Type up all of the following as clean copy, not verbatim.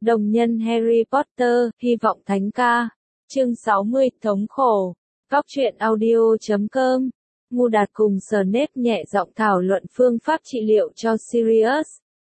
Đồng nhân Harry Potter, hy vọng thánh ca. Chương 60, thống khổ. Góc truyện audio.com. Ngu Đạt cùng Snape nhẹ giọng thảo luận phương pháp trị liệu cho Sirius.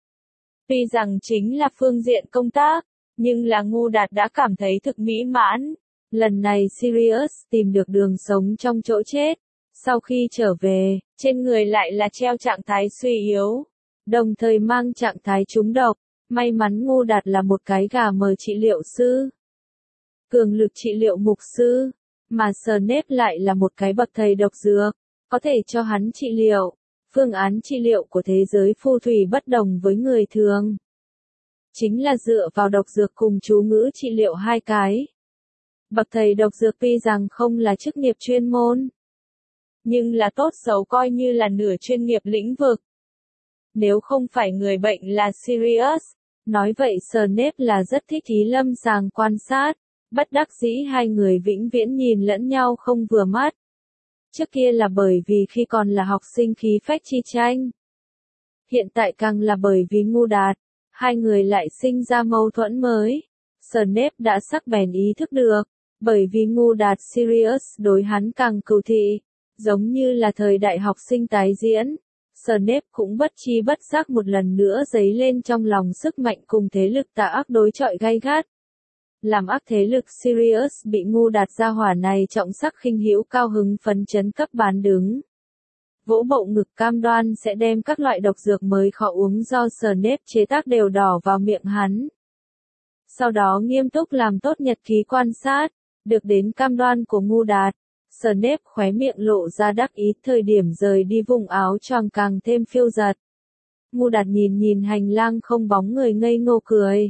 Tuy rằng chính là phương diện công tác, nhưng là Ngu Đạt đã cảm thấy thực mỹ mãn. Lần này Sirius tìm được đường sống trong chỗ chết. Sau khi trở về, trên người lại là treo trạng thái suy yếu, đồng thời mang trạng thái trúng độc. May mắn Ngu Đạt là một cái gà mờ trị liệu sư, cường lực trị liệu mục sư, mà Snape lại là một cái bậc thầy độc dược, có thể cho hắn trị liệu. Phương án trị liệu của thế giới phù thủy bất đồng với người thường, chính là dựa vào độc dược cùng chú ngữ trị liệu hai cái. Bậc thầy độc dược tuy rằng không là chức nghiệp chuyên môn, nhưng là tốt xấu coi như là nửa chuyên nghiệp lĩnh vực. Nếu không phải người bệnh là Sirius, nói vậy Snape là rất thích ý lâm sàng quan sát, bất đắc dĩ hai người vĩnh viễn nhìn lẫn nhau không vừa mắt. Trước kia là bởi vì khi còn là học sinh khí phách chi tranh. Hiện tại càng là bởi vì Ngu Đạt, hai người lại sinh ra mâu thuẫn mới. Snape đã sắc bén ý thức được, bởi vì Ngu Đạt Sirius đối hắn càng cừu thị, giống như là thời đại học sinh tái diễn. Snape cũng bất chi bất giác một lần nữa dấy lên trong lòng sức mạnh cùng thế lực tà ác đối chọi gay gắt. Làm ác thế lực Sirius bị Ngu Đạt gia hỏa này trọng sắc khinh hữu cao hứng phấn chấn cấp bán đứng. Vỗ bộ ngực cam đoan sẽ đem các loại độc dược mới khó uống do Snape chế tác đều đỏ vào miệng hắn. Sau đó nghiêm túc làm tốt nhật ký quan sát, được đến cam đoan của Ngu Đạt. Snape khóe miệng lộ ra đắc ý, thời điểm rời đi vùng áo choàng càng thêm phiêu dật. Ngu Đạt nhìn hành lang không bóng người ngây ngô cười.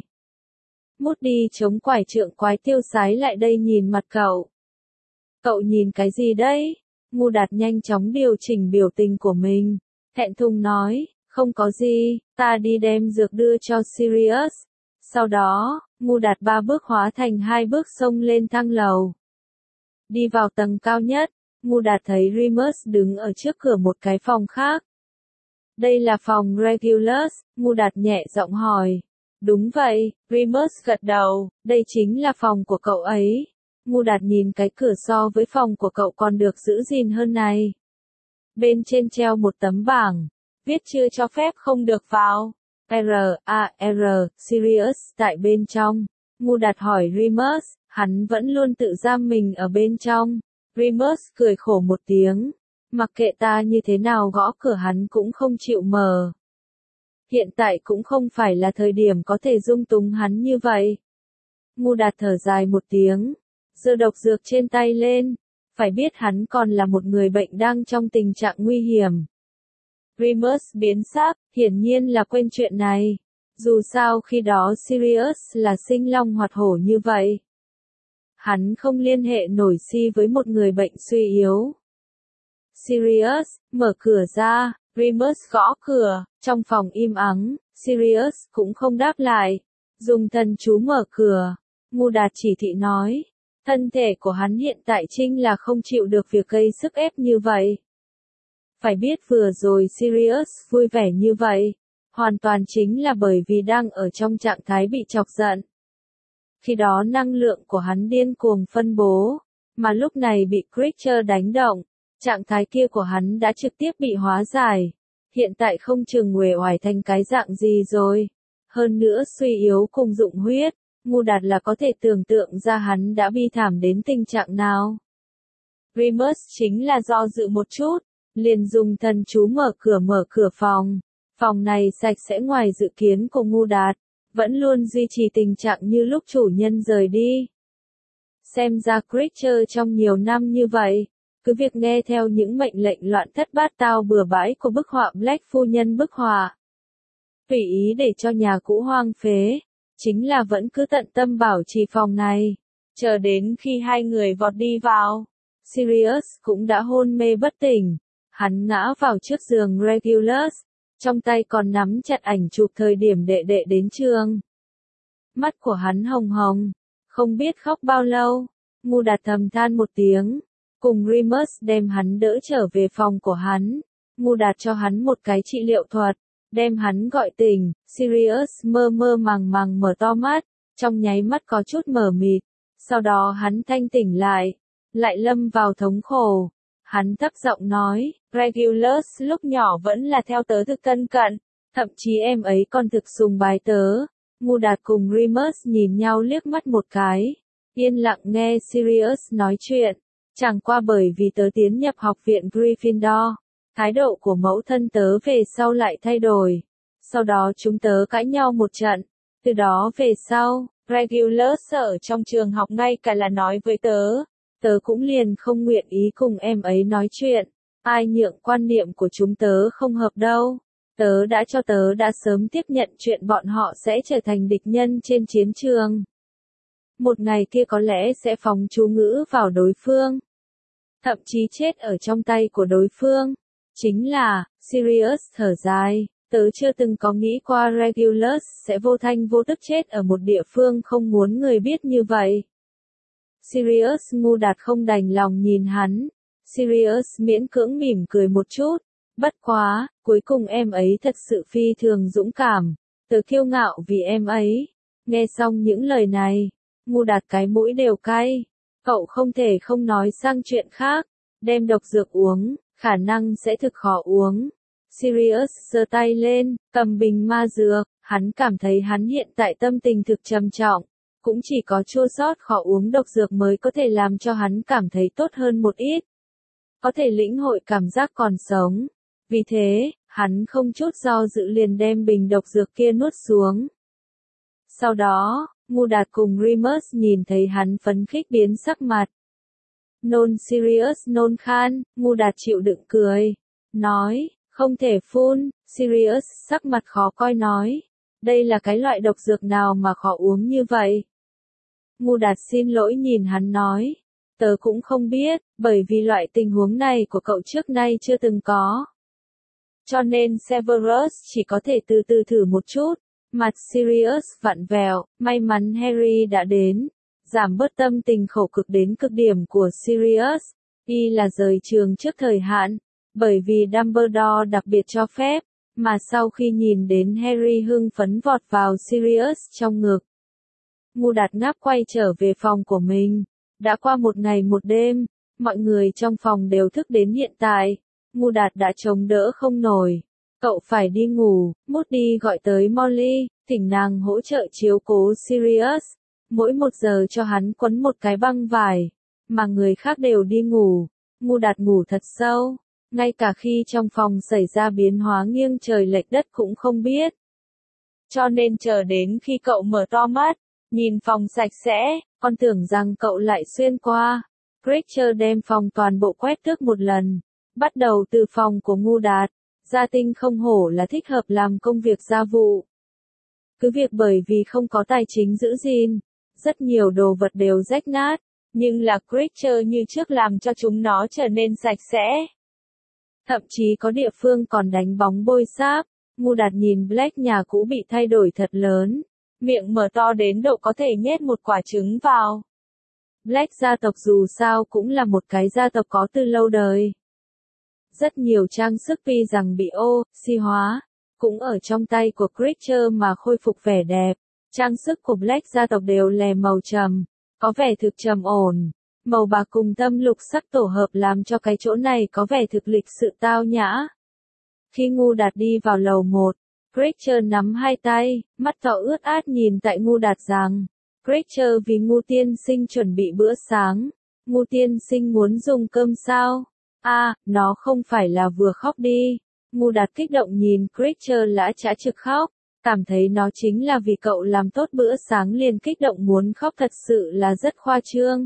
Moody chống quải trượng quái tiêu sái lại đây nhìn mặt cậu. Cậu nhìn cái gì đấy? Ngu Đạt nhanh chóng điều chỉnh biểu tình của mình, thẹn thùng nói, không có gì, ta đi đem dược đưa cho Sirius. Sau đó, Ngu Đạt 3 bước hóa thành 2 bước xông lên thang lầu. Đi vào tầng cao nhất, Ngu Đạt thấy Remus đứng ở trước cửa một cái phòng khác. Đây là phòng Regulus, Ngu Đạt nhẹ giọng hỏi. Đúng vậy, Remus gật đầu, đây chính là phòng của cậu ấy. Ngu Đạt nhìn cái cửa so với phòng của cậu còn được giữ gìn hơn này. Bên trên treo một tấm bảng, viết chưa cho phép không được vào. R.A.R. Sirius tại bên trong. Ngu Đạt hỏi Remus, hắn vẫn luôn tự giam mình ở bên trong. Remus cười khổ một tiếng, mặc kệ ta như thế nào gõ cửa hắn cũng không chịu mở. Hiện tại cũng không phải là thời điểm có thể dung túng hắn như vậy. Ngu Đạt thở dài một tiếng, giơ độc dược trên tay lên, phải biết hắn còn là một người bệnh đang trong tình trạng nguy hiểm. Remus biến sắc, hiển nhiên là quên chuyện này. Dù sao khi đó Sirius là sinh long hoạt hổ như vậy. Hắn không liên hệ nổi với một người bệnh suy yếu. Sirius, mở cửa ra, Remus gõ cửa, trong phòng im ắng, Sirius cũng không đáp lại. Dùng thần chú mở cửa, Ngu Đạt chỉ thị nói. Thân thể của hắn hiện tại chính là không chịu được việc gây sức ép như vậy. Phải biết vừa rồi Sirius vui vẻ như vậy, hoàn toàn chính là bởi vì đang ở trong trạng thái bị chọc giận. Khi đó năng lượng của hắn điên cuồng phân bố, mà lúc này bị Creature đánh động, trạng thái kia của hắn đã trực tiếp bị hóa giải. Hiện tại không chừng uể oải thành cái dạng gì rồi. Hơn nữa suy yếu cùng dụng huyết, Ngu Đạt là có thể tưởng tượng ra hắn đã bi thảm đến tình trạng nào. Remus chính là do dự một chút, liền dùng thần chú mở cửa phòng. Phòng này sạch sẽ ngoài dự kiến của Ngu Đạt, vẫn luôn duy trì tình trạng như lúc chủ nhân rời đi. Xem ra Creature trong nhiều năm như vậy, cứ việc nghe theo những mệnh lệnh loạn thất bát tao bừa bãi của bức họa Black phu nhân bức họa. Tùy ý để cho nhà cũ hoang phế, chính là vẫn cứ tận tâm bảo trì phòng này. Chờ đến khi hai người vọt đi vào, Sirius cũng đã hôn mê bất tỉnh. Hắn ngã vào trước giường Regulus, trong tay còn nắm chặt ảnh chụp thời điểm đệ đệ đến trường. Mắt của hắn hồng hồng, không biết khóc bao lâu. Ngu Đạt thầm than một tiếng, cùng Remus đem hắn đỡ trở về phòng của hắn. Ngu Đạt cho hắn một cái trị liệu thuật, đem hắn gọi tỉnh. Sirius mơ mơ màng màng mở to mắt, Trong nháy mắt có chút mờ mịt, sau đó hắn thanh tỉnh lại lâm vào thống khổ. Hắn thấp giọng nói, Regulus lúc nhỏ vẫn là theo tớ thực thân cận, thậm chí em ấy còn thực sùng bái tớ. Ngu Đạt cùng Remus nhìn nhau liếc mắt một cái, yên lặng nghe Sirius nói chuyện. Chẳng qua bởi vì tớ tiến nhập học viện Gryffindor, thái độ của mẫu thân tớ về sau lại thay đổi. Sau đó chúng tớ cãi nhau một trận, từ đó về sau, Regulus ở trong trường học ngay cả là nói với tớ cũng liền không nguyện ý cùng em ấy nói chuyện. Ai nhượng quan niệm của chúng tớ không hợp đâu. Tớ đã sớm tiếp nhận chuyện bọn họ sẽ trở thành địch nhân trên chiến trường. Một ngày kia có lẽ sẽ phóng chú ngữ vào đối phương. Thậm chí chết ở trong tay của đối phương. Chính là, Sirius thở dài, tớ chưa từng có nghĩ qua Regulus sẽ vô thanh vô tức chết ở một địa phương không muốn người biết như vậy. Sirius Ngu Đạt không đành lòng nhìn hắn. Sirius miễn cưỡng mỉm cười một chút. Bất quá, cuối cùng em ấy thật sự phi thường dũng cảm. Tớ kiêu ngạo vì em ấy. Nghe xong những lời này, Ngu Đạt cái mũi đều cay. Cậu không thể không nói sang chuyện khác. Đem độc dược uống, khả năng sẽ thực khó uống. Sirius giơ tay lên, cầm bình ma dược. Hắn cảm thấy hắn hiện tại tâm tình thực trầm trọng. Cũng chỉ có chua xót khó uống độc dược mới có thể làm cho hắn cảm thấy tốt hơn một ít. Có thể lĩnh hội cảm giác còn sống. Vì thế, hắn không chút do dự liền đem bình độc dược kia nuốt xuống. Sau đó, Ngu Đạt cùng Remus nhìn thấy hắn phấn khích biến sắc mặt. Nôn Sirius nôn khan, Ngu Đạt chịu đựng cười. Nói, không thể phun, Sirius sắc mặt khó coi nói. Đây là cái loại độc dược nào mà khó uống như vậy? Ngu Đạt xin lỗi nhìn hắn nói. Tớ cũng không biết, bởi vì loại tình huống này của cậu trước nay chưa từng có. Cho nên Severus chỉ có thể từ từ thử một chút. Mặt Sirius vặn vẹo, may mắn Harry đã đến. Giảm bớt tâm tình khổ cực đến cực điểm của Sirius. Y là rời trường trước thời hạn, bởi vì Dumbledore đặc biệt cho phép. Mà sau khi nhìn đến Harry hưng phấn vọt vào Sirius trong ngực. Ngu Đạt ngáp quay trở về phòng của mình. Đã qua một ngày một đêm, mọi người trong phòng đều thức đến hiện tại. Ngu Đạt đã chống đỡ không nổi. Cậu phải đi ngủ. Moody gọi tới Molly, thỉnh nàng hỗ trợ chiếu cố Sirius. Mỗi 1 giờ cho hắn quấn một cái băng vải. Mà người khác đều đi ngủ. Ngu Đạt ngủ thật sâu. Ngay cả khi trong phòng xảy ra biến hóa nghiêng trời lệch đất cũng không biết. Cho nên chờ đến khi cậu mở to mắt, nhìn phòng sạch sẽ, con tưởng rằng cậu lại xuyên qua. Creature đem phòng toàn bộ quét tước một lần. Bắt đầu từ phòng của Ngu Đạt. Gia Tinh không hổ là thích hợp làm công việc gia vụ. Cứ việc bởi vì không có tài chính giữ gìn, rất nhiều đồ vật đều rách nát, nhưng là Creature như trước làm cho chúng nó trở nên sạch sẽ. Thậm chí có địa phương còn đánh bóng bôi xáp. Ngu Đạt nhìn Black nhà cũ bị thay đổi thật lớn. Miệng mở to đến độ có thể nhét một quả trứng vào. Black gia tộc dù sao cũng là một cái gia tộc có từ lâu đời. Rất nhiều trang sức tuy rằng bị oxy hóa, cũng ở trong tay của Creature mà khôi phục vẻ đẹp. Trang sức của Black gia tộc đều là màu trầm, có vẻ thực trầm ổn. Màu bạc cùng thâm lục sắc tổ hợp làm cho cái chỗ này có vẻ thực lịch sự tao nhã. Khi Ngu Đạt đi vào lầu 1, Creature nắm hai tay, mắt to ướt át nhìn tại Ngu Đạt rằng, Creature vì Ngu tiên sinh chuẩn bị bữa sáng. Ngu tiên sinh muốn dùng cơm sao? Nó không phải là vừa khóc đi. Ngu Đạt kích động nhìn Creature lã chã trực khóc, cảm thấy nó chính là vì cậu làm tốt bữa sáng liền kích động muốn khóc, thật sự là rất khoa trương.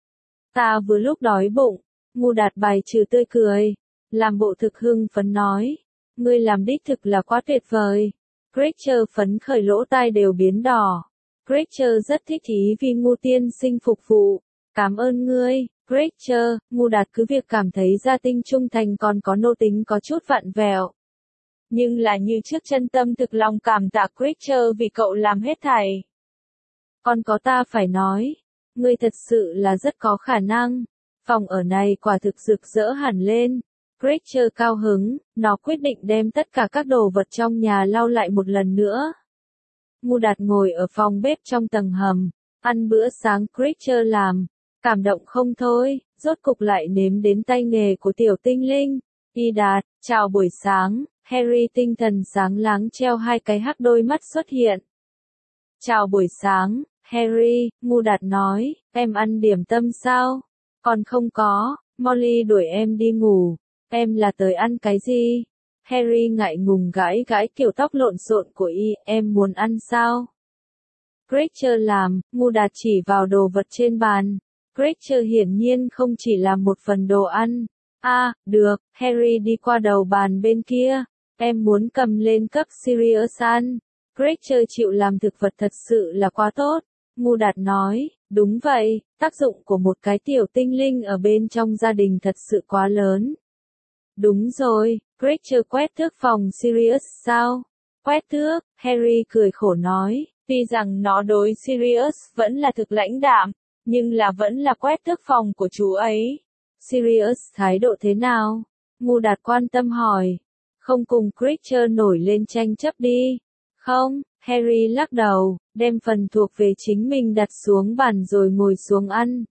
Ta vừa lúc đói bụng. Ngu Đạt bài trừ tươi cười, làm bộ thực hưng phấn nói. Ngươi làm đích thực là quá tuyệt vời. Creature phấn khởi lỗ tai đều biến đỏ. Creature rất thích ý vì Ngu tiên sinh phục vụ. Cảm ơn ngươi, Creature. Ngu Đạt cứ việc cảm thấy Gia Tinh trung thành còn có nô tính có chút vặn vẹo. Nhưng là như trước chân tâm thực lòng cảm tạ Creature vì cậu làm hết thảy. Còn có ta phải nói. Ngươi thật sự là rất có khả năng. Phòng ở này quả thực rực rỡ hẳn lên. Creature cao hứng, nó quyết định đem tất cả các đồ vật trong nhà lau lại một lần nữa. Ngu Đạt ngồi ở phòng bếp trong tầng hầm, ăn bữa sáng Creature làm, cảm động không thôi, rốt cục lại nếm đến tay nghề của tiểu tinh linh. Y Đạt, chào buổi sáng, Harry tinh thần sáng láng treo hai cái hắc đôi mắt xuất hiện. Chào buổi sáng, Harry, Ngu Đạt nói, em ăn điểm tâm sao? Còn không có, Molly đuổi em đi ngủ, em là tới ăn cái gì? Harry ngại ngùng gãi gãi kiểu tóc lộn xộn của y, em muốn ăn sao? Creature làm, Ngu Đạt chỉ vào đồ vật trên bàn. Creature hiển nhiên không chỉ là một phần đồ ăn. Được, Harry đi qua đầu bàn bên kia. Em muốn cầm lên cấp Sirius ăn. Creature chịu làm thực vật thật sự là quá tốt. Ngu Đạt nói, đúng vậy, tác dụng của một cái tiểu tinh linh ở bên trong gia đình thật sự quá lớn. Đúng rồi, Creature quét thước phòng Sirius sao? Quét thước, Harry cười khổ nói, tuy rằng nó đối Sirius vẫn là thực lãnh đạm, nhưng là vẫn là quét thước phòng của chú ấy. Sirius thái độ thế nào? Ngu Đạt quan tâm hỏi. Không cùng Creature nổi lên tranh chấp đi. Không, Harry lắc đầu, đem phần thuộc về chính mình đặt xuống bàn rồi ngồi xuống ăn.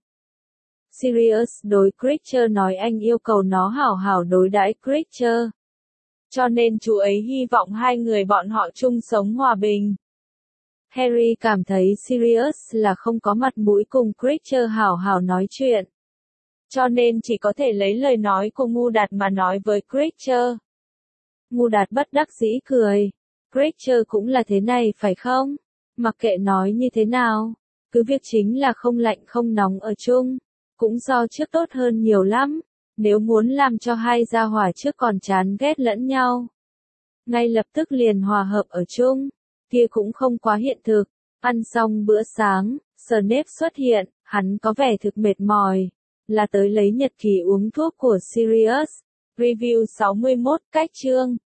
Sirius đối Creature nói anh yêu cầu nó hảo hảo đối đãi Creature. Cho nên chú ấy hy vọng hai người bọn họ chung sống hòa bình. Harry cảm thấy Sirius là không có mặt mũi cùng Creature hảo hảo nói chuyện. Cho nên chỉ có thể lấy lời nói của Ngu Đạt mà nói với Creature. Ngu Đạt bất đắc dĩ cười. Creature cũng là thế này phải không? Mặc kệ nói như thế nào, cứ việc chính là không lạnh không nóng ở chung, cũng do trước tốt hơn nhiều lắm, nếu muốn làm cho hai gia hỏa trước còn chán ghét lẫn nhau. Ngay lập tức liền hòa hợp ở chung, kia cũng không quá hiện thực. Ăn xong bữa sáng, Snape xuất hiện, hắn có vẻ thực mệt mỏi, là tới lấy nhật ký uống thuốc của Sirius. Review 61, cách chương.